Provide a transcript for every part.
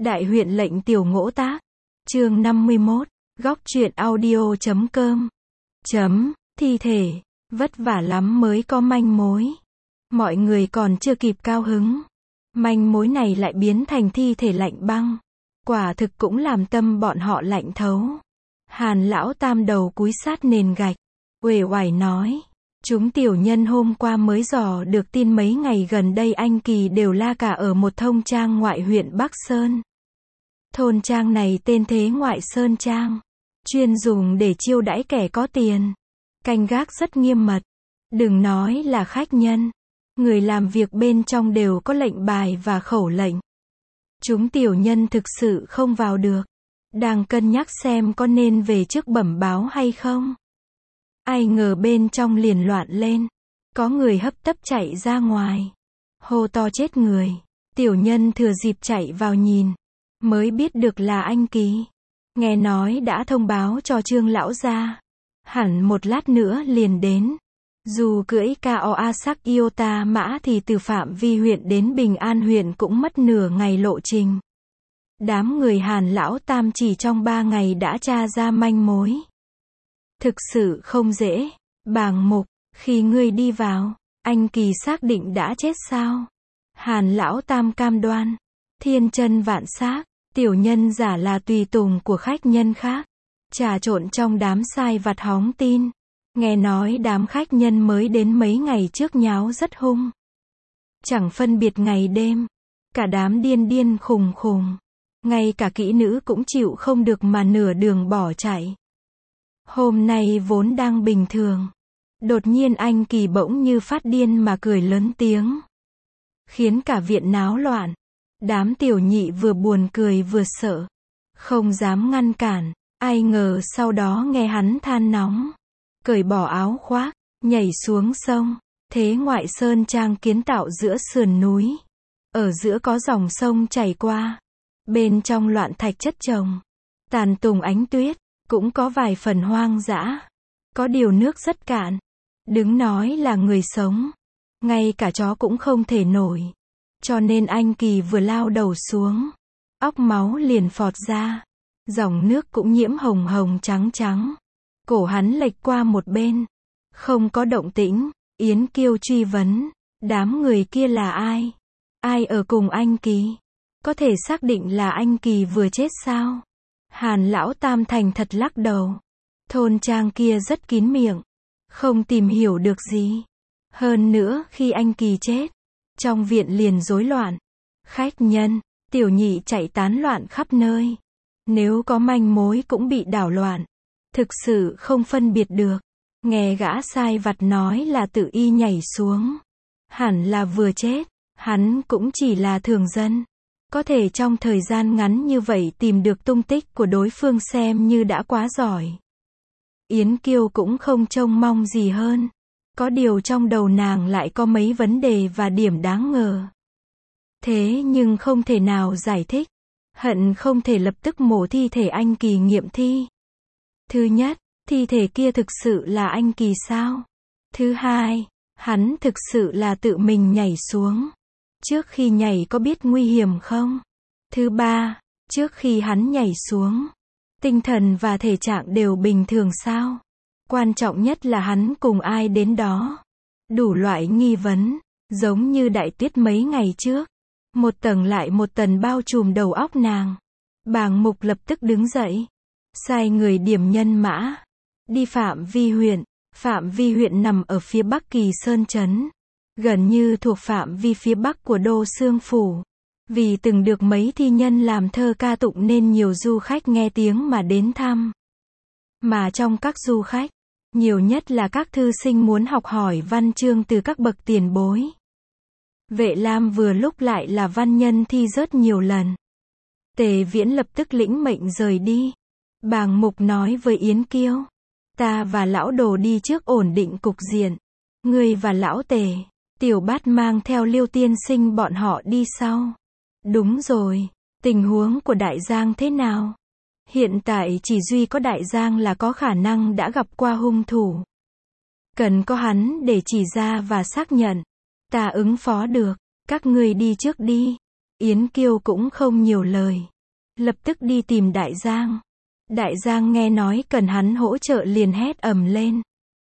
Đại huyện lệnh Tiểu Ngỗ Tác. Chương 51. Góc truyện audio.com. Thi thể. Vất vả lắm mới có manh mối. Mọi người còn chưa kịp cao hứng. Manh mối này lại biến thành thi thể lạnh băng. Quả thực cũng làm tâm bọn họ lạnh thấu. Hàn lão tam đầu cúi sát nền gạch. Uể oải nói. Chúng tiểu nhân hôm qua mới dò được tin mấy ngày gần đây anh Kỳ đều la cả ở một thôn trang ngoại huyện Bắc Sơn. Thôn trang này tên Thế Ngoại Sơn Trang. Chuyên dùng để chiêu đãi kẻ có tiền. Canh gác rất nghiêm mật. Đừng nói là khách nhân. Người làm việc bên trong đều có lệnh bài và khẩu lệnh. Chúng tiểu nhân thực sự không vào được. Đang cân nhắc xem có nên về trước bẩm báo hay không. Ai ngờ bên trong liền loạn lên. Có người hấp tấp chạy ra ngoài. Hô to chết người. Tiểu nhân thừa dịp chạy vào nhìn. Mới biết được là anh Kỳ. Nghe nói đã thông báo cho Trương lão gia. Hẳn một lát nữa liền đến. Dù cưỡi Kaoasak Iota mã thì từ phạm vi huyện đến Bình An huyện cũng mất nửa ngày lộ trình. Đám người Hàn lão tam chỉ trong 3 ngày đã tra ra manh mối. Thực sự không dễ. Bàng Mục, khi ngươi đi vào, anh Kỳ xác định đã chết sao? Hàn lão tam cam đoan. Thiên chân vạn xác, tiểu nhân giả là tùy tùng của khách nhân khác. Trà trộn trong đám sai vặt hóng tin. Nghe nói đám khách nhân mới đến mấy ngày trước nháo rất hung. Chẳng phân biệt ngày đêm. Cả đám điên điên khùng khùng. Ngay cả kỹ nữ cũng chịu không được mà nửa đường bỏ chạy. Hôm nay vốn đang bình thường. Đột nhiên anh Kỳ bỗng như phát điên mà cười lớn tiếng. Khiến cả viện náo loạn. Đám tiểu nhị vừa buồn cười vừa sợ. Không dám ngăn cản. Ai ngờ sau đó nghe hắn than nóng. Cởi bỏ áo khoác, nhảy xuống sông. Thế Ngoại Sơn Trang kiến tạo giữa sườn núi. Ở giữa có dòng sông chảy qua. Bên trong loạn thạch chất chồng. Tàn tùng ánh tuyết. Cũng có vài phần hoang dã. Có điều nước rất cạn. Đứng nói là người sống. Ngay cả chó cũng không thể nổi. Cho nên anh Kỳ vừa lao đầu xuống. Óc máu liền phọt ra. Dòng nước cũng nhiễm hồng hồng trắng trắng. Cổ hắn lệch qua một bên. Không có động tĩnh. Yến Kiêu truy vấn. Đám người kia là ai? Ai ở cùng anh Kỳ? Có thể xác định là anh Kỳ vừa chết sao? Hàn lão tam thành thật lắc đầu. Thôn trang kia rất kín miệng. Không tìm hiểu được gì. Hơn nữa khi anh Kỳ chết. Trong viện liền rối loạn. Khách nhân, tiểu nhị chạy tán loạn khắp nơi. Nếu có manh mối cũng bị đảo loạn. Thực sự không phân biệt được. Nghe gã sai vặt nói là tự y nhảy xuống. Hẳn là vừa chết. Hắn cũng chỉ là thường dân. Có thể trong thời gian ngắn như vậy tìm được tung tích của đối phương xem như đã quá giỏi. Yến Kiêu cũng không trông mong gì hơn. Có điều trong đầu nàng lại có mấy vấn đề và điểm đáng ngờ. Thế nhưng không thể nào giải thích. Hận không thể lập tức mổ thi thể anh Kỳ nghiệm thi. Thứ nhất, thi thể kia thực sự là anh Kỳ sao? Thứ hai, hắn thực sự là tự mình nhảy xuống. Trước khi nhảy có biết nguy hiểm không? Thứ ba, trước khi hắn nhảy xuống, tinh thần và thể trạng đều bình thường sao? Quan trọng nhất là hắn cùng ai đến đó? Đủ loại nghi vấn, giống như đại tuyết mấy ngày trước. Một tầng lại một tầng bao trùm đầu óc nàng. Bàng Mục lập tức đứng dậy. Sai người điểm nhân mã. Đi Phạm Vi huyện. Phạm Vi huyện nằm ở phía bắc Kỳ Sơn Trấn. Gần như thuộc phạm vi phía bắc của Đô Xương Phủ. Vì từng được mấy thi nhân làm thơ ca tụng nên nhiều du khách nghe tiếng mà đến thăm. Mà trong các du khách, nhiều nhất là các thư sinh muốn học hỏi văn chương từ các bậc tiền bối. Vệ Lam vừa lúc lại là văn nhân thi rớt nhiều lần. Tề Viễn lập tức lĩnh mệnh rời đi. Bàng Mục nói với Yến Kiêu. Ta và lão đồ đi trước ổn định cục diện. Ngươi và lão Tề, Tiểu Bát mang theo Liêu tiên sinh bọn họ đi sau. Đúng rồi, tình huống của Đại Giang thế nào? Hiện tại chỉ duy có Đại Giang là có khả năng đã gặp qua hung thủ. Cần có hắn để chỉ ra và xác nhận. Ta ứng phó được, các ngươi đi trước đi. Yến Kiêu cũng không nhiều lời. Lập tức đi tìm Đại Giang. Đại Giang nghe nói cần hắn hỗ trợ liền hét ầm lên.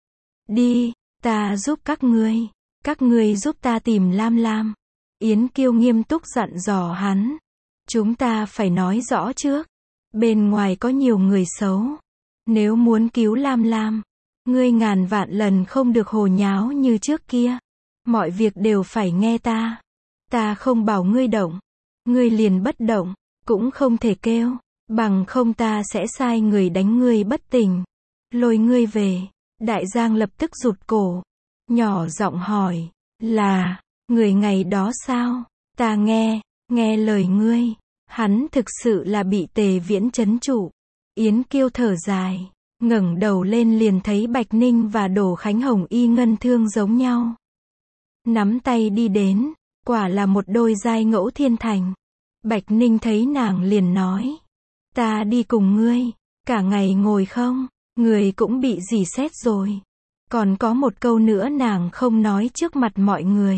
Đi, ta giúp các ngươi giúp ta tìm Lam Lam. Yến Kiêu nghiêm túc dặn dò hắn. Chúng ta phải nói rõ trước. Bên ngoài có nhiều người xấu. Nếu muốn cứu Lam Lam, ngươi ngàn vạn lần không được hồ nháo như trước kia. Mọi việc đều phải nghe ta. Ta không bảo ngươi động, ngươi liền bất động, cũng không thể kêu, bằng không ta sẽ sai người đánh ngươi bất tỉnh, lôi ngươi về. Đại Giang lập tức rụt cổ, nhỏ giọng hỏi, là, người ngày đó sao? Ta nghe lời ngươi. Hắn thực sự là bị Tề Viễn trấn trụ. Yến Kiêu thở dài, ngẩng đầu lên liền thấy Bạch Ninh và Đỗ Khánh Hồng y ngân thương giống nhau. Nắm tay đi đến, quả là một đôi giai ngẫu thiên thành. Bạch Ninh thấy nàng liền nói, ta đi cùng ngươi, cả ngày ngồi không, người cũng bị dì xét rồi. Còn có một câu nữa nàng không nói trước mặt mọi người.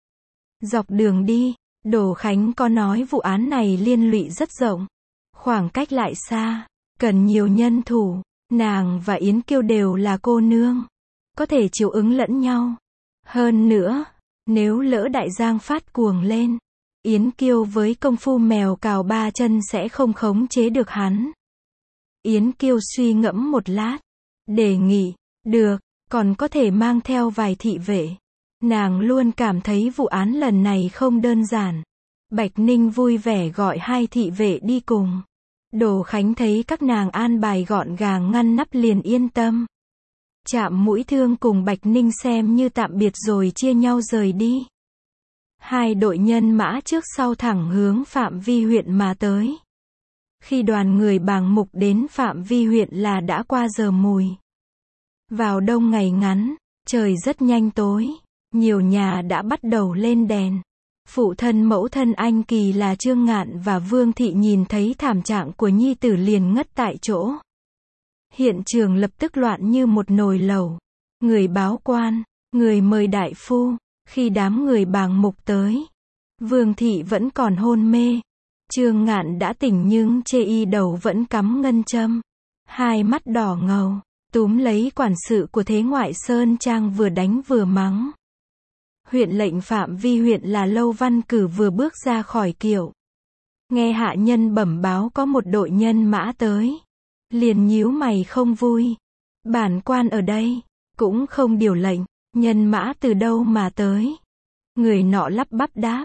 Dọc đường đi, Đỗ Khánh có nói vụ án này liên lụy rất rộng, khoảng cách lại xa, cần nhiều nhân thủ, nàng và Yến Kiêu đều là cô nương, có thể chiều ứng lẫn nhau. Hơn nữa, nếu lỡ Đại Giang phát cuồng lên, Yến Kiêu với công phu mèo cào ba chân sẽ không khống chế được hắn. Yến Kiêu suy ngẫm một lát, đề nghị, được, còn có thể mang theo vài thị vệ. Nàng luôn cảm thấy vụ án lần này không đơn giản. Bạch Ninh vui vẻ gọi 2 thị vệ đi cùng. Đỗ Khánh thấy các nàng an bài gọn gàng ngăn nắp liền yên tâm. Chạm Mũi Thương cùng Bạch Ninh xem như tạm biệt rồi chia nhau rời đi. 2 đội nhân mã trước sau thẳng hướng Phạm Vi huyện mà tới. Khi đoàn người Bàng Mục đến Phạm Vi huyện là đã qua giờ mùi. Vào đông ngày ngắn, trời rất nhanh tối. Nhiều nhà đã bắt đầu lên đèn. Phụ thân mẫu thân anh Kỳ là Trương Ngạn và Vương Thị nhìn thấy thảm trạng của nhi tử liền ngất tại chỗ. Hiện trường lập tức loạn như một nồi lẩu. Người báo quan, người mời đại phu. Khi đám người Bàng Mục tới, Vương Thị vẫn còn hôn mê. Trương Ngạn đã tỉnh nhưng chê y đầu vẫn cắm ngân châm. 2 mắt đỏ ngầu, túm lấy quản sự của Thế Ngoại Sơn Trang vừa đánh vừa mắng. Huyện lệnh Phạm Vi huyện là Lâu Văn Cử vừa bước ra khỏi kiệu. Nghe hạ nhân bẩm báo có một đội nhân mã tới. Liền nhíu mày không vui. Bản quan ở đây, cũng không điều lệnh, nhân mã từ đâu mà tới. Người nọ lắp bắp đáp.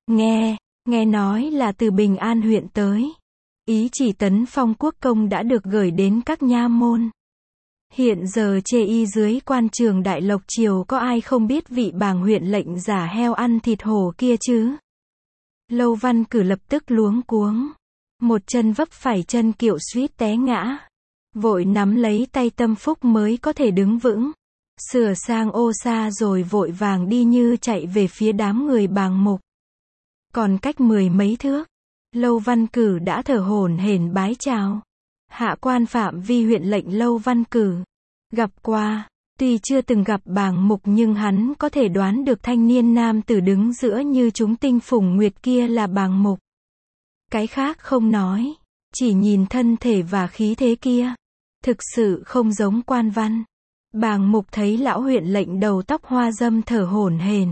Nghe nói là từ Bình An huyện tới. Ý chỉ Tấn Phong quốc công đã được gửi đến các nha môn. Hiện giờ chê y dưới quan trường Đại Lộc Triều có ai không biết vị Bàng huyện lệnh giả heo ăn thịt hổ kia chứ? Lâu Văn Cử lập tức luống cuống. Một chân vấp phải chân kiệu suýt té ngã. Vội nắm lấy tay Tâm Phúc mới có thể đứng vững. Sửa sang ô sa rồi vội vàng đi như chạy về phía đám người Bàng Mục. Còn cách 10 mấy thước, Lâu Văn Cử đã thở hổn hển bái chào. Hạ quan Phạm Vi huyện lệnh Lâu Văn Cử. Gặp qua, tuy chưa từng gặp Bàng Mục nhưng hắn có thể đoán được thanh niên nam tử đứng giữa như chúng tinh phùng nguyệt kia là Bàng Mục. Cái khác không nói, chỉ nhìn thân thể và khí thế kia. Thực sự không giống quan văn. Bàng Mục thấy lão huyện lệnh đầu tóc hoa râm thở hổn hển.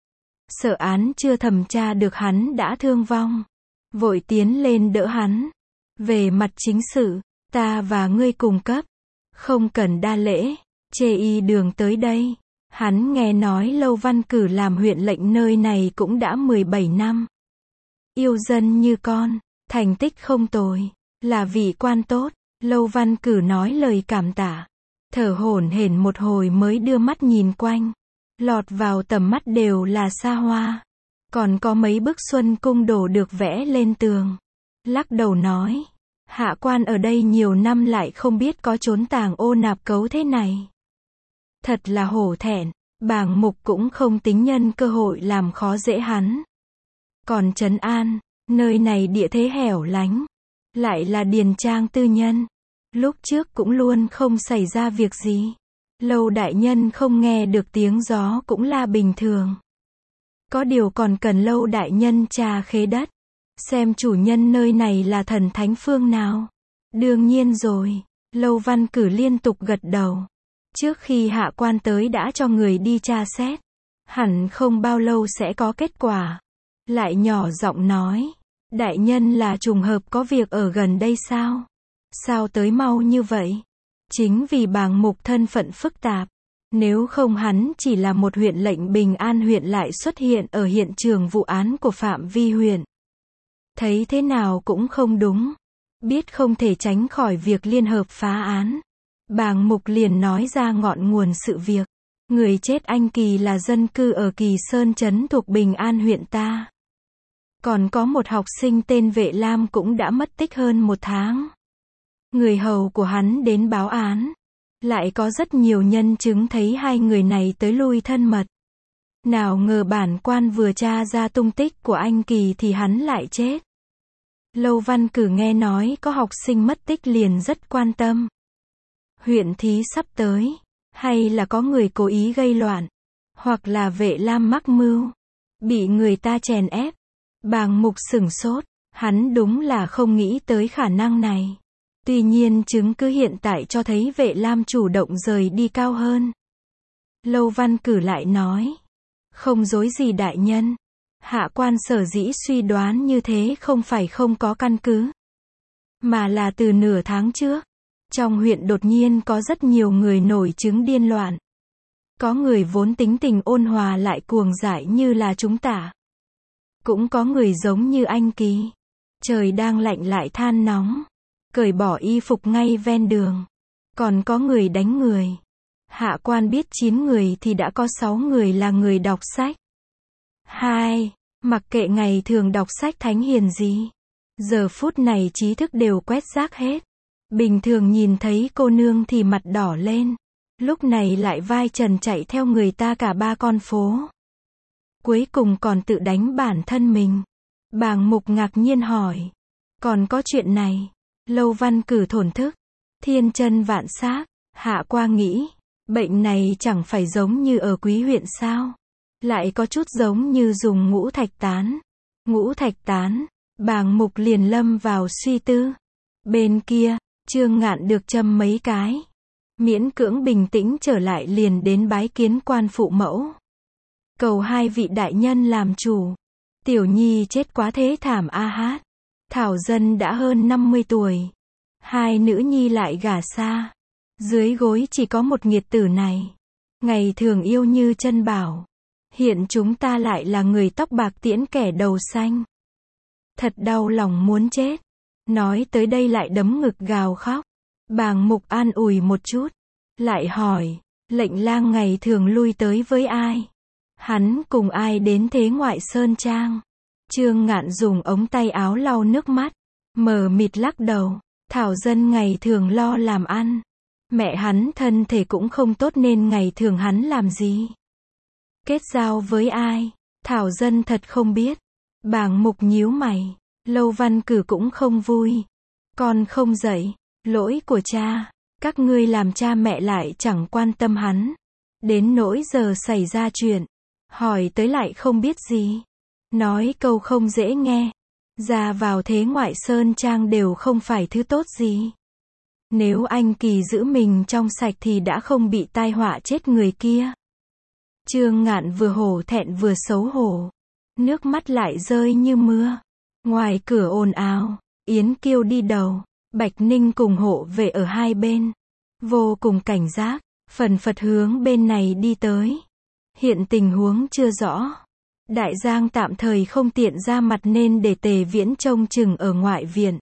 Sợ án chưa thẩm tra được hắn đã thương vong. Vội tiến lên đỡ hắn. Về mặt chính sự, ta và ngươi cùng cấp. Không cần đa lễ, chê y đường tới đây. Hắn nghe nói Lâu Văn Cử làm huyện lệnh nơi này cũng đã 17 năm. Yêu dân như con, thành tích không tồi, là vị quan tốt. Lâu Văn Cử nói lời cảm tạ. Thở hổn hển một hồi mới đưa mắt nhìn quanh. Lọt vào tầm mắt đều là xa hoa. Còn có mấy bức Xuân Cung đổ được vẽ lên tường. Lắc đầu nói. Hạ quan ở đây nhiều năm lại không biết có trốn tàng ô nạp cấu thế này. Thật là hổ thẹn. Bàng Mục cũng không tính nhân cơ hội làm khó dễ hắn. Còn Trấn An, nơi này địa thế hẻo lánh. Lại là điền trang tư nhân. Lúc trước cũng luôn không xảy ra việc gì. Lâu đại nhân không nghe được tiếng gió cũng là bình thường. Có điều còn cần Lâu đại nhân tra khế đất. Xem chủ nhân nơi này là thần thánh phương nào? Đương nhiên rồi. Lâu Văn Cử liên tục gật đầu. Trước khi hạ quan tới đã cho người đi tra xét. Hẳn không bao lâu sẽ có kết quả. Lại nhỏ giọng nói. Đại nhân là trùng hợp có việc ở gần đây sao? Sao tới mau như vậy? Chính vì bàng mục thân phận phức tạp. Nếu không hắn chỉ là một huyện lệnh Bình An huyện lại xuất hiện ở hiện trường vụ án của Phạm Vi huyện. Thấy thế nào cũng không đúng. Biết không thể tránh khỏi việc liên hợp phá án. Bàng mục liền nói ra ngọn nguồn sự việc. Người chết anh Kỳ là dân cư ở Kỳ Sơn trấn thuộc Bình An huyện ta. Còn có một học sinh tên Vệ Lam cũng đã mất tích hơn 1 tháng. Người hầu của hắn đến báo án. Lại có rất nhiều nhân chứng thấy hai người này tới lui thân mật. Nào ngờ bản quan vừa tra ra tung tích của anh Kỳ thì hắn lại chết. Lâu Văn Cử nghe nói có học sinh mất tích liền rất quan tâm. Huyện thí sắp tới. Hay là có người cố ý gây loạn. Hoặc là Vệ Lam mắc mưu. Bị người ta chèn ép. Bàng mục sửng sốt. Hắn đúng là không nghĩ tới khả năng này. Tuy nhiên chứng cứ hiện tại cho thấy Vệ Lam chủ động rời đi cao hơn. Lâu Văn Cử lại nói. Không dối gì đại nhân. Hạ quan sở dĩ suy đoán như thế không phải không có căn cứ. Mà là từ nửa tháng trước. Trong huyện đột nhiên có rất nhiều người nổi chứng điên loạn. Có người vốn tính tình ôn hòa lại cuồng dại như là chúng ta. Cũng có người giống như anh Kỳ. Trời đang lạnh lại than nóng. Cởi bỏ y phục ngay ven đường. Còn có người đánh người. Hạ quan biết 9 người thì đã có 6 người là người đọc sách. 2. Mặc kệ ngày thường đọc sách thánh hiền gì. Giờ phút này trí thức đều quét rác hết. Bình thường nhìn thấy cô nương thì mặt đỏ lên. Lúc này lại vai trần chạy theo người ta cả 3 con phố. Cuối cùng còn tự đánh bản thân mình. Bàng mục ngạc nhiên hỏi. Còn có chuyện này. Lâu Văn Cử thổn thức. Thiên chân vạn xác. Hạ qua nghĩ. Bệnh này chẳng phải giống như ở Quý huyện sao. Lại có chút giống như dùng ngũ thạch tán. Ngũ thạch tán. Bàng mục liền lâm vào suy tư. Bên kia, Trương Ngạn được châm mấy cái. Miễn cưỡng bình tĩnh trở lại liền đến bái kiến quan phụ mẫu. Cầu hai vị đại nhân làm chủ. Tiểu nhi chết quá thế thảm a hát. Thảo dân đã hơn 50 tuổi. 2 nữ nhi lại gả xa. Dưới gối chỉ có một nghiệt tử này. Ngày thường yêu như chân bảo. Hiện chúng ta lại là người tóc bạc tiễn kẻ đầu xanh. Thật đau lòng muốn chết. Nói tới đây lại đấm ngực gào khóc. Bàng mục an ủi một chút. Lại hỏi, lệnh lang ngày thường lui tới với ai? Hắn cùng ai đến thế ngoại sơn trang? Trương Ngạn dùng ống tay áo lau nước mắt. Mờ mịt lắc đầu. Thảo dân ngày thường lo làm ăn. Mẹ hắn thân thể cũng không tốt nên ngày thường hắn làm gì? Kết giao với ai? Thảo dân thật không biết. Bàng mục nhíu mày. Lâu Văn Cử cũng không vui. Con không dạy. Lỗi của cha. Các ngươi làm cha mẹ lại chẳng quan tâm hắn. Đến nỗi giờ xảy ra chuyện. Hỏi tới lại không biết gì. Nói câu không dễ nghe. Ra vào thế ngoại sơn trang đều không phải thứ tốt gì. Nếu anh Kỳ giữ mình trong sạch thì đã không bị tai họa chết người kia. Trương Ngạn vừa hổ thẹn vừa xấu hổ. Nước mắt lại rơi như mưa. Ngoài cửa ồn ào. Yến Kiêu đi đầu. Bạch Ninh cùng hộ vệ ở hai bên. Vô cùng cảnh giác. Phần phật hướng bên này đi tới. Hiện tình huống chưa rõ. Đại Giang tạm thời không tiện ra mặt nên để Tề Viễn trông chừng ở ngoại viện.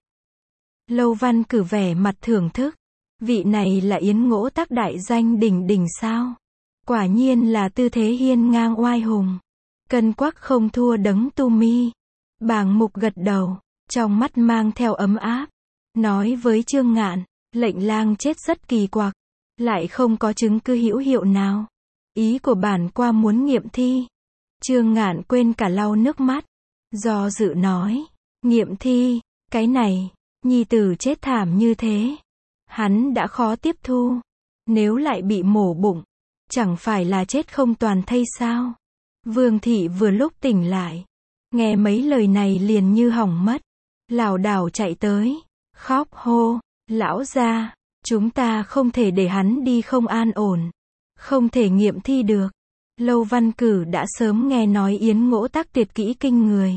Lâu Văn Cử vẻ mặt thưởng thức. Vị này là Yến Ngỗ Tắc đại danh đỉnh đỉnh sao? Quả nhiên là tư thế hiên ngang oai hùng. Cân quắc không thua Đấng Tu Mi. Bàng mục gật đầu. Trong mắt mang theo ấm áp. Nói với Trương Ngạn. Lệnh lang chết rất kỳ quặc. Lại không có chứng cứ hữu hiệu nào. Ý của bản qua muốn nghiệm thi. Trương Ngạn quên cả lau nước mắt. Do dự nói. Nghiệm thi. Cái này. Nhi tử chết thảm như thế. Hắn đã khó tiếp thu. Nếu lại bị mổ bụng. Chẳng phải là chết không toàn thây sao. Vương thị vừa lúc tỉnh lại. Nghe mấy lời này liền như hỏng mất. Lảo đảo chạy tới. Khóc hô. Lão gia, chúng ta không thể để hắn đi không an ổn. Không thể nghiệm thi được. Lâu Văn Cử đã sớm nghe nói Yến Ngỗ Tắc tuyệt kỹ kinh người.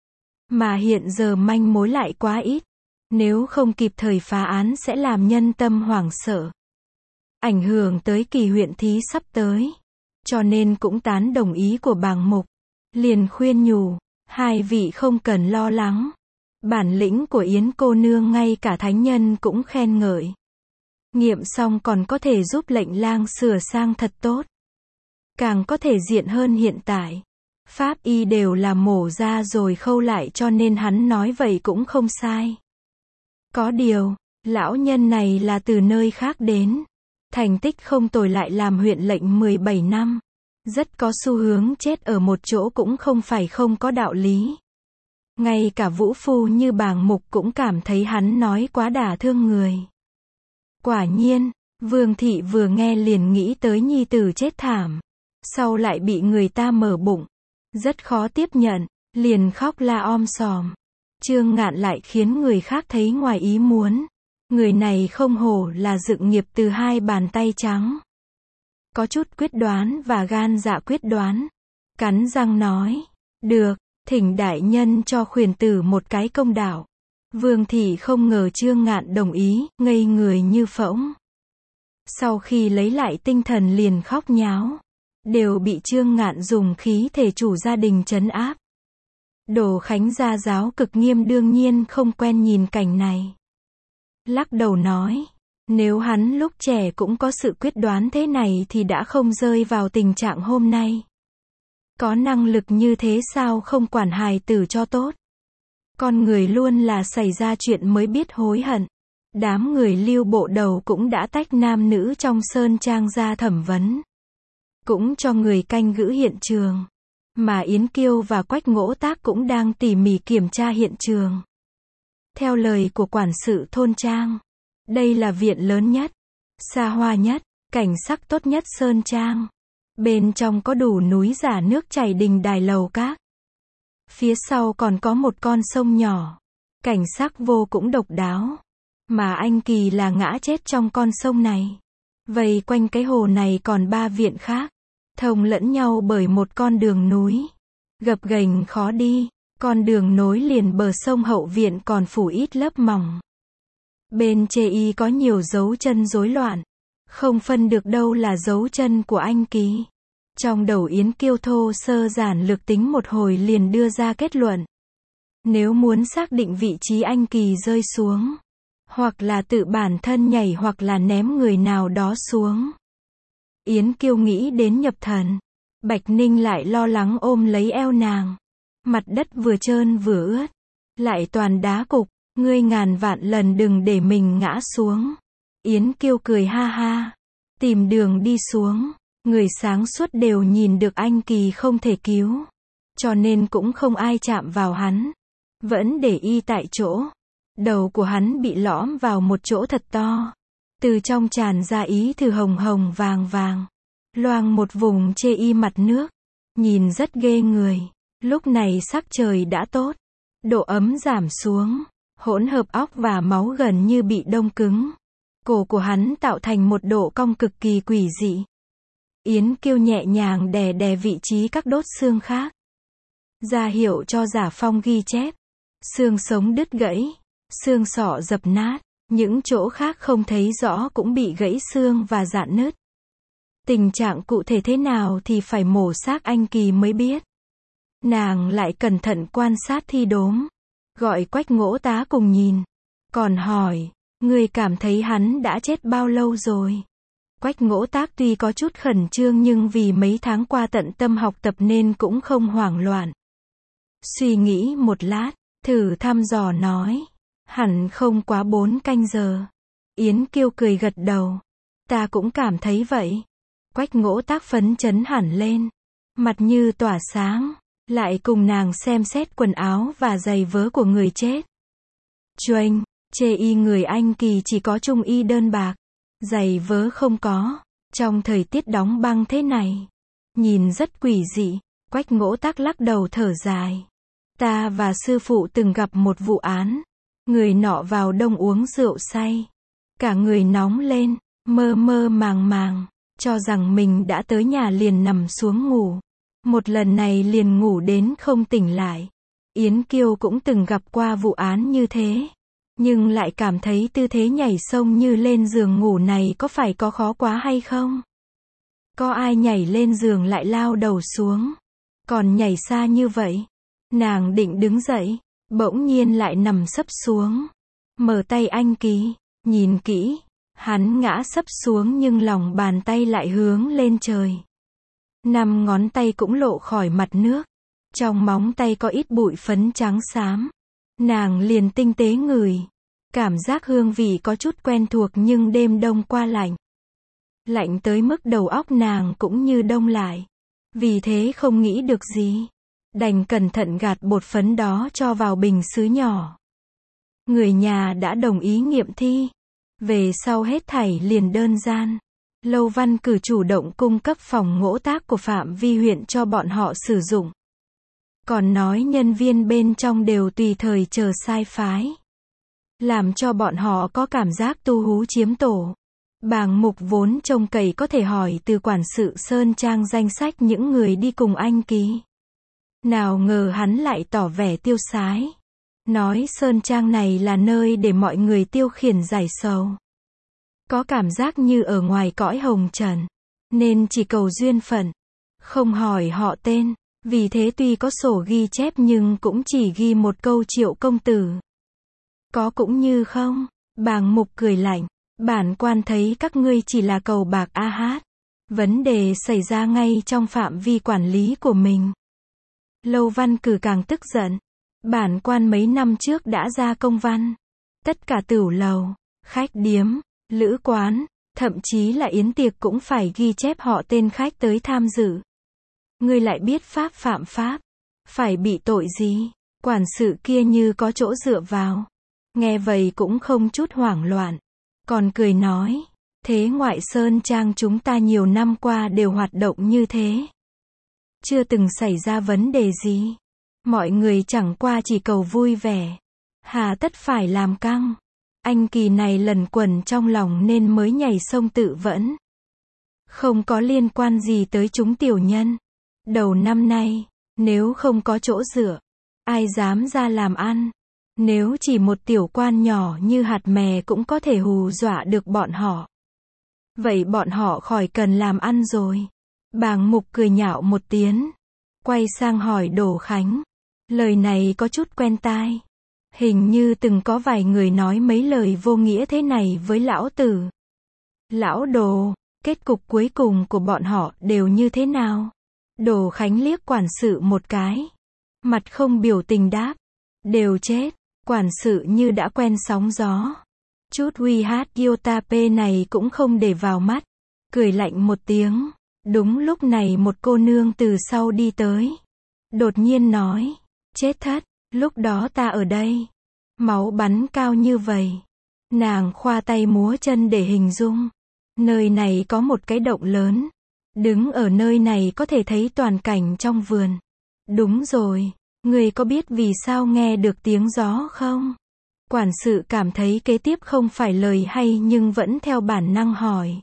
Mà hiện giờ manh mối lại quá ít. Nếu không kịp thời phá án sẽ làm nhân tâm hoảng sợ. Ảnh hưởng tới kỳ huyện thí sắp tới. Cho nên cũng tán đồng ý của bàng mục. Liền khuyên nhủ, hai vị không cần lo lắng. Bản lĩnh của Yến cô nương ngay cả thánh nhân cũng khen ngợi. Nghiệm xong còn có thể giúp lệnh lang sửa sang thật tốt. Càng có thể diện hơn hiện tại. Pháp y đều là mổ ra rồi khâu lại cho nên hắn nói vậy cũng không sai. Có điều, lão nhân này là từ nơi khác đến. Thành tích không tồi lại làm huyện lệnh 17 năm. Rất có xu hướng chết ở một chỗ cũng không phải không có đạo lý. Ngay cả vũ phu như bàng mục cũng cảm thấy hắn nói quá đả thương người. Quả nhiên, Vương thị vừa nghe liền nghĩ tới nhi tử chết thảm. Sau lại bị người ta mở bụng. Rất khó tiếp nhận, liền khóc la om sòm. Trương Ngạn lại khiến người khác thấy ngoài ý muốn. Người này không hổ là dựng nghiệp từ hai bàn tay trắng. Có chút quyết đoán và gan dạ quyết đoán. Cắn răng nói, được, thỉnh đại nhân cho khuyển tử một cái công đạo. Vương thị không ngờ Trương Ngạn đồng ý, ngây người như phỗng. Sau khi lấy lại tinh thần liền khóc nháo. Đều bị Trương Ngạn dùng khí thể chủ gia đình trấn áp. Đồ Khánh gia giáo cực nghiêm đương nhiên không quen nhìn cảnh này. Lắc đầu nói, nếu hắn lúc trẻ cũng có sự quyết đoán thế này thì đã không rơi vào tình trạng hôm nay. Có năng lực như thế sao không quản hài tử cho tốt. Con người luôn là xảy ra chuyện mới biết hối hận. Đám người Lưu bộ đầu cũng đã tách nam nữ trong sơn trang ra thẩm vấn. Cũng cho người canh giữ hiện trường. Mà Yến Kiêu và Quách Ngỗ Tác cũng đang tỉ mỉ kiểm tra hiện trường. Theo lời của quản sự thôn trang, đây là viện lớn nhất, xa hoa nhất, cảnh sắc tốt nhất sơn trang. Bên trong có đủ núi giả nước chảy đình đài lầu các. Phía sau còn có một con sông nhỏ. Cảnh sắc vô cũng độc đáo. Mà anh Kỳ là ngã chết trong con sông này. Vây quanh cái hồ này còn 3 viện khác. Thông lẫn nhau bởi một con đường núi. Gập ghềnh khó đi. Con đường nối liền bờ sông hậu viện còn phủ ít lớp mỏng. Bên chê y có nhiều dấu chân rối loạn. Không phân được đâu là dấu chân của anh Kỳ. Trong đầu Yến Kiêu thô sơ giản lược tính một hồi liền đưa ra kết luận. Nếu muốn xác định vị trí anh Kỳ rơi xuống, hoặc là tự bản thân nhảy hoặc là ném người nào đó xuống. Yến Kiêu nghĩ đến nhập thần. Bạch Ninh lại lo lắng ôm lấy eo nàng. Mặt đất vừa trơn vừa ướt. Lại toàn đá cục. Ngươi ngàn vạn lần đừng để mình ngã xuống. Yến Kiêu cười ha ha. Tìm đường đi xuống. Người sáng suốt đều nhìn được anh Kỳ không thể cứu. Cho nên cũng không ai chạm vào hắn. Vẫn để y tại chỗ. Đầu của hắn bị lõm vào một chỗ thật to. Từ trong tràn ra ý từ hồng hồng vàng vàng. Loang một vùng chê y mặt nước. Nhìn rất ghê người. Lúc này sắc trời đã tốt. Độ ấm giảm xuống. Hỗn hợp óc và máu gần như bị đông cứng. Cổ của hắn tạo thành một độ cong cực kỳ quỷ dị. Yến Kiêu nhẹ nhàng đè đè vị trí các đốt xương khác. Ra hiệu cho Giả Phong ghi chép. Xương sống đứt gãy. Xương sọ dập nát. Những chỗ khác không thấy rõ cũng bị gãy xương và rạn nứt. Tình trạng cụ thể thế nào thì phải mổ xác anh Kỳ mới biết. Nàng lại cẩn thận quan sát thi đốm. Gọi Quách Ngỗ Tá cùng nhìn. Còn hỏi, người cảm thấy hắn đã chết bao lâu rồi? Quách Ngỗ Tác tuy có chút khẩn trương nhưng vì mấy tháng qua tận tâm học tập nên cũng không hoảng loạn. Suy nghĩ một lát, thử thăm dò nói. Hẳn không quá 4 canh giờ. Yến Kiêu cười gật đầu. Ta cũng cảm thấy vậy. Quách Ngỗ Tác phấn chấn hẳn lên. Mặt như tỏa sáng. Lại cùng nàng xem xét quần áo và giày vớ của người chết. Choanh, chê y người anh Kỳ chỉ có trung y đơn bạc. Giày vớ không có. Trong thời tiết đóng băng thế này. Nhìn rất quỷ dị. Quách Ngỗ Tác lắc đầu thở dài. Ta và sư phụ từng gặp một vụ án. Người nọ vào đông uống rượu say. Cả người nóng lên, mơ mơ màng màng, cho rằng mình đã tới nhà liền nằm xuống ngủ. Một lần này liền ngủ đến không tỉnh lại. Yến Kiêu cũng từng gặp qua vụ án như thế. Nhưng lại cảm thấy tư thế nhảy sông như lên giường ngủ này có phải có khó quá hay không? Có ai nhảy lên giường lại lao đầu xuống? Còn nhảy xa như vậy? Nàng định đứng dậy, bỗng nhiên lại nằm sấp xuống. Mở tay anh Kỳ, nhìn kỹ, hắn ngã sấp xuống nhưng lòng bàn tay lại hướng lên trời. 5 ngón tay cũng lộ khỏi mặt nước. Trong móng tay có ít bụi phấn trắng xám. Nàng liền tinh tế ngửi. Cảm giác hương vị có chút quen thuộc nhưng đêm đông qua lạnh. Lạnh tới mức đầu óc nàng cũng như đông lại. Vì thế không nghĩ được gì. Đành cẩn thận gạt bột phấn đó cho vào bình sứ nhỏ. Người nhà đã đồng ý nghiệm thi. Về sau hết thảy liền đơn giản. Lâu Văn Cử chủ động cung cấp phòng ngỗ tác của Phạm Vi huyện cho bọn họ sử dụng. Còn nói nhân viên bên trong đều tùy thời chờ sai phái. Làm cho bọn họ có cảm giác tu hú chiếm tổ. Bàng Mục vốn trông cậy có thể hỏi từ quản sự Sơn Trang danh sách những người đi cùng anh Kỳ. Nào ngờ hắn lại tỏ vẻ tiêu sái. Nói Sơn Trang này là nơi để mọi người tiêu khiển giải sầu. Có cảm giác như ở ngoài cõi hồng trần. Nên chỉ cầu duyên phận. Không hỏi họ tên. Vì thế tuy có sổ ghi chép nhưng cũng chỉ ghi một câu Triệu công tử. Có cũng như không. Bàng Mục cười lạnh. Bản quan thấy các ngươi chỉ là cầu bạc a hát. Vấn đề xảy ra ngay trong phạm vi quản lý của mình. Lâu Văn Cử càng tức giận. Bản quan mấy năm trước đã ra công văn. Tất cả tửu lầu, khách điếm, lữ quán, thậm chí là yến tiệc cũng phải ghi chép họ tên khách tới tham dự. Ngươi lại biết pháp phạm pháp. Phải bị tội gì? Quản sự kia như có chỗ dựa vào. Nghe vậy cũng không chút hoảng loạn. Còn cười nói. Thế ngoại Sơn Trang chúng ta nhiều năm qua đều hoạt động như thế. Chưa từng xảy ra vấn đề gì. Mọi người chẳng qua chỉ cầu vui vẻ. Hà tất phải làm căng. Anh Kỳ này lần quẩn trong lòng nên mới nhảy sông tự vẫn. Không có liên quan gì tới chúng tiểu nhân. Đầu năm nay, nếu không có chỗ dựa, ai dám ra làm ăn. Nếu chỉ một tiểu quan nhỏ như hạt mè cũng có thể hù dọa được bọn họ. Vậy bọn họ khỏi cần làm ăn rồi. Bàng Mục cười nhạo một tiếng. Quay sang hỏi Đồ Khánh. Lời này có chút quen tai. Hình như từng có vài người nói mấy lời vô nghĩa thế này với lão tử. Lão Đồ, kết cục cuối cùng của bọn họ đều như thế nào? Đồ Khánh liếc quản sự một cái. Mặt không biểu tình đáp. Đều chết. Quản sự như đã quen sóng gió. Chút uy hát Yotape này cũng không để vào mắt. Cười lạnh một tiếng. Đúng lúc này một cô nương từ sau đi tới. Đột nhiên nói. Chết thất, lúc đó ta ở đây. Máu bắn cao như vậy. Nàng khoa tay múa chân để hình dung. Nơi này có một cái động lớn. Đứng ở nơi này có thể thấy toàn cảnh trong vườn. Đúng rồi, người có biết vì sao nghe được tiếng gió không? Quản sự cảm thấy kế tiếp không phải lời hay nhưng vẫn theo bản năng hỏi.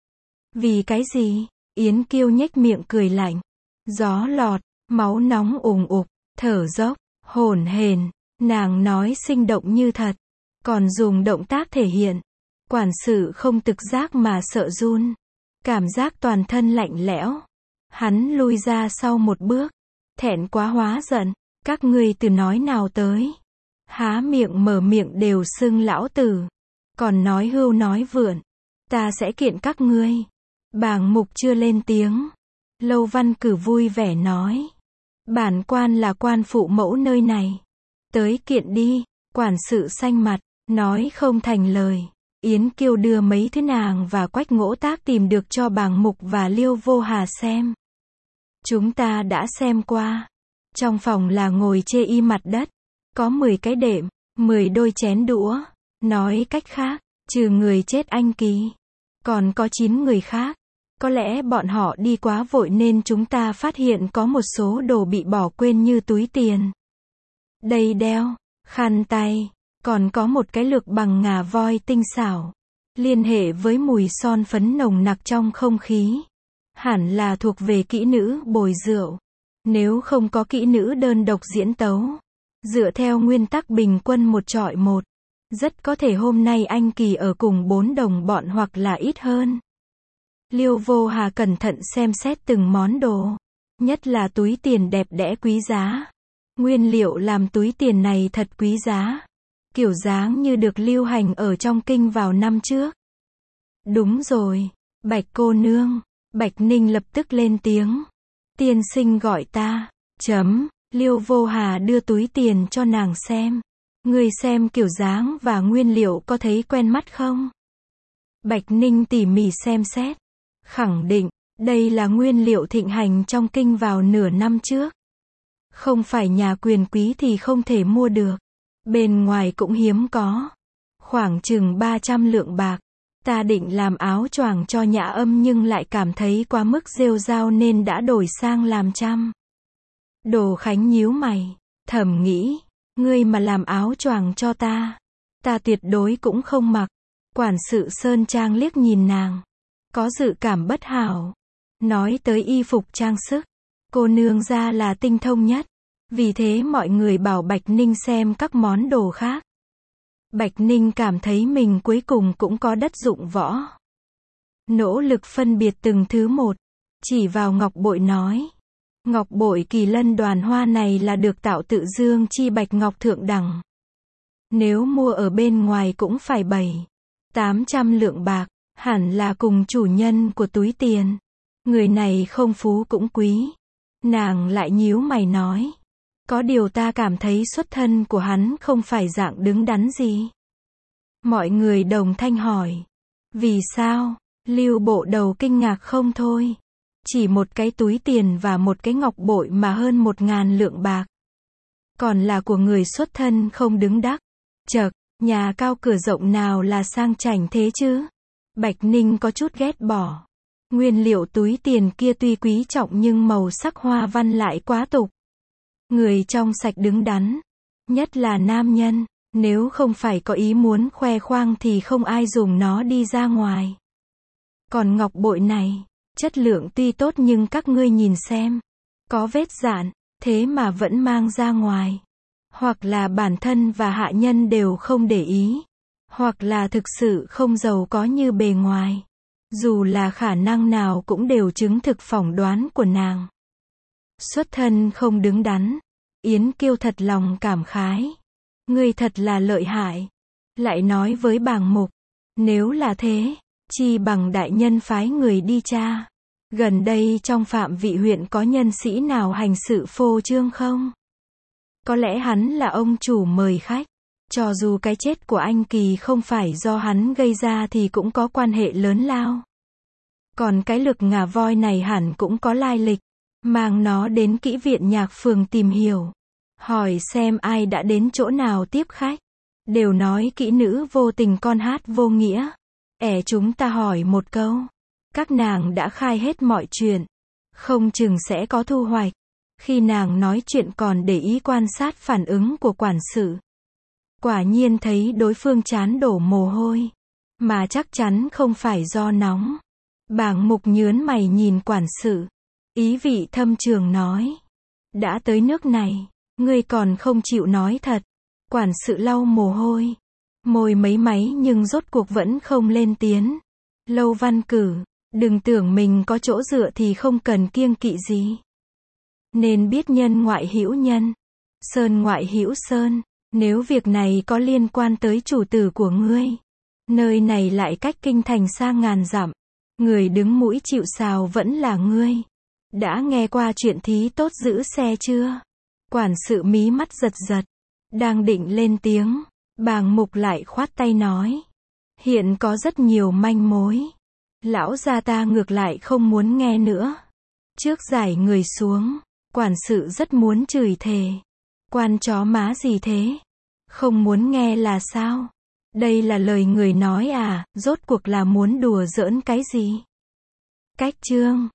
Vì cái gì? Yến Kiêu nhếch miệng cười lạnh. Gió lọt, máu nóng ùn ục, thở dốc, hổn hển. Nàng nói sinh động như thật. Còn dùng động tác thể hiện. Quản sự không tự giác mà sợ run. Cảm giác toàn thân lạnh lẽo. Hắn lui ra sau một bước. Thẹn quá hóa giận. Các ngươi từ nói nào tới. Há miệng mở miệng đều xưng lão tử. Còn nói hưu nói vượn. Ta sẽ kiện các ngươi. Bàng Mục chưa lên tiếng. Lâu Văn Cử vui vẻ nói. Bản quan là quan phụ mẫu nơi này. Tới kiện đi. Quản sự xanh mặt. Nói không thành lời. Yến Kiêu đưa mấy thứ nàng và Quách Ngỗ Tác tìm được cho Bàng Mục và Liêu Vô Hà xem. Chúng ta đã xem qua. Trong phòng là ngồi chê y mặt đất. Có 10 cái đệm, 10 đôi chén đũa. Nói cách khác, trừ người chết anh Kỳ. Còn có 9 người khác. Có lẽ bọn họ đi quá vội nên chúng ta phát hiện có một số đồ bị bỏ quên như túi tiền. đầy đeo, khăn tay, còn có một cái lược bằng ngà voi tinh xảo. Liên hệ với mùi son phấn nồng nặc trong không khí. Hẳn là thuộc về kỹ nữ bồi rượu. Nếu không có kỹ nữ đơn độc diễn tấu, dựa theo nguyên tắc bình quân một chọi một, rất có thể hôm nay anh Kỳ ở cùng 4 đồng bọn hoặc là ít hơn. Liêu Vô Hà cẩn thận xem xét từng món đồ, nhất là túi tiền đẹp đẽ quý giá. Nguyên liệu làm túi tiền này thật quý giá, kiểu dáng như được lưu hành ở trong kinh vào năm trước. Đúng rồi, Bạch cô nương. Bạch Ninh lập tức lên tiếng. Tiên sinh gọi ta. Liêu Vô Hà đưa túi tiền cho nàng xem. Ngươi xem kiểu dáng và nguyên liệu có thấy quen mắt không? Bạch Ninh tỉ mỉ xem xét, khẳng định, đây là nguyên liệu thịnh hành trong kinh vào nửa năm trước. Không phải nhà quyền quý thì không thể mua được. Bên ngoài cũng hiếm có. Khoảng chừng 300 lượng bạc. Ta định làm áo choàng cho Nhã Âm nhưng lại cảm thấy quá mức rêu rao nên đã đổi sang làm trăm. Đồ Khánh nhíu mày, thầm nghĩ, ngươi mà làm áo choàng cho ta tuyệt đối cũng không mặc. Quản sự Sơn Trang liếc nhìn nàng, có dự cảm bất hảo. Nói tới y phục trang sức, cô nương ra là tinh thông nhất. Vì thế mọi người bảo Bạch Ninh xem các món đồ khác. Bạch Ninh cảm thấy mình cuối cùng cũng có đất dụng võ. Nỗ lực phân biệt từng thứ một, chỉ vào ngọc bội nói. Ngọc bội Kỳ Lân Đoàn Hoa này là được tạo tự dương chi bạch ngọc thượng đẳng. Nếu mua ở bên ngoài cũng phải 700-800 lượng bạc, hẳn là cùng chủ nhân của túi tiền. Người này không phú cũng quý. Nàng lại nhíu mày nói. Có điều ta cảm thấy xuất thân của hắn không phải dạng đứng đắn gì. Mọi người đồng thanh hỏi. Vì sao? Lưu Bộ Đầu kinh ngạc không thôi. Chỉ một cái túi tiền và một cái ngọc bội mà hơn 1000 lượng bạc. Còn là của người xuất thân không đứng đắn. Chậc, nhà cao cửa rộng nào là sang chảnh thế chứ? Bạch Ninh có chút ghét bỏ. Nguyên liệu túi tiền kia tuy quý trọng nhưng màu sắc hoa văn lại quá tục. Người trong sạch đứng đắn, nhất là nam nhân, nếu không phải có ý muốn khoe khoang thì không ai dùng nó đi ra ngoài. Còn ngọc bội này, chất lượng tuy tốt nhưng các ngươi nhìn xem, có vết dạn, thế mà vẫn mang ra ngoài. Hoặc là bản thân và hạ nhân đều không để ý, hoặc là thực sự không giàu có như bề ngoài. Dù là khả năng nào cũng đều chứng thực phỏng đoán của nàng. Xuất thân không đứng đắn. Yến Kiêu thật lòng cảm khái. Ngươi thật là lợi hại. Lại nói với bàng mục. Nếu là thế, chi bằng đại nhân phái người đi tra. Gần đây trong phạm vị huyện có nhân sĩ nào hành sự phô trương không? Có lẽ hắn là ông chủ mời khách. Cho dù cái chết của anh Kỳ không phải do hắn gây ra thì cũng có quan hệ lớn lao. Còn cái lực ngà voi này hẳn cũng có lai lịch. Mang nó đến kỹ viện nhạc phường tìm hiểu. Hỏi xem ai đã đến chỗ nào tiếp khách. Đều nói kỹ nữ vô tình con hát vô nghĩa. Chúng ta hỏi một câu. Các nàng đã khai hết mọi chuyện. Không chừng sẽ có thu hoạch. Khi nàng nói chuyện còn để ý quan sát phản ứng của quản sự. Quả nhiên thấy đối phương trán đổ mồ hôi. Mà chắc chắn không phải do nóng. Bàng mục nhớn mày nhìn quản sự. Ý vị thâm trường nói. Đã tới nước này, ngươi còn không chịu nói thật. Quản sự lau mồ hôi. Môi mấy máy nhưng rốt cuộc vẫn không lên tiếng. Lâu Văn Cử, đừng tưởng mình có chỗ dựa thì không cần kiêng kỵ gì. Nên biết nhân ngoại hữu nhân, sơn ngoại hữu sơn. Nếu việc này có liên quan tới chủ tử của ngươi, nơi này lại cách kinh thành xa ngàn dặm, người đứng mũi chịu sào vẫn là ngươi. Đã nghe qua chuyện thí tốt giữ xe chưa? Quản sự mí mắt giật giật, đang định lên tiếng, bàng mục lại khoát tay nói. Hiện có rất nhiều manh mối. Lão gia ta ngược lại không muốn nghe nữa. Trước giải người xuống, quản sự rất muốn chửi thề. Quan chó má gì thế? Không muốn nghe là sao? Đây là lời người nói à, rốt cuộc là muốn đùa giỡn cái gì? Cách chương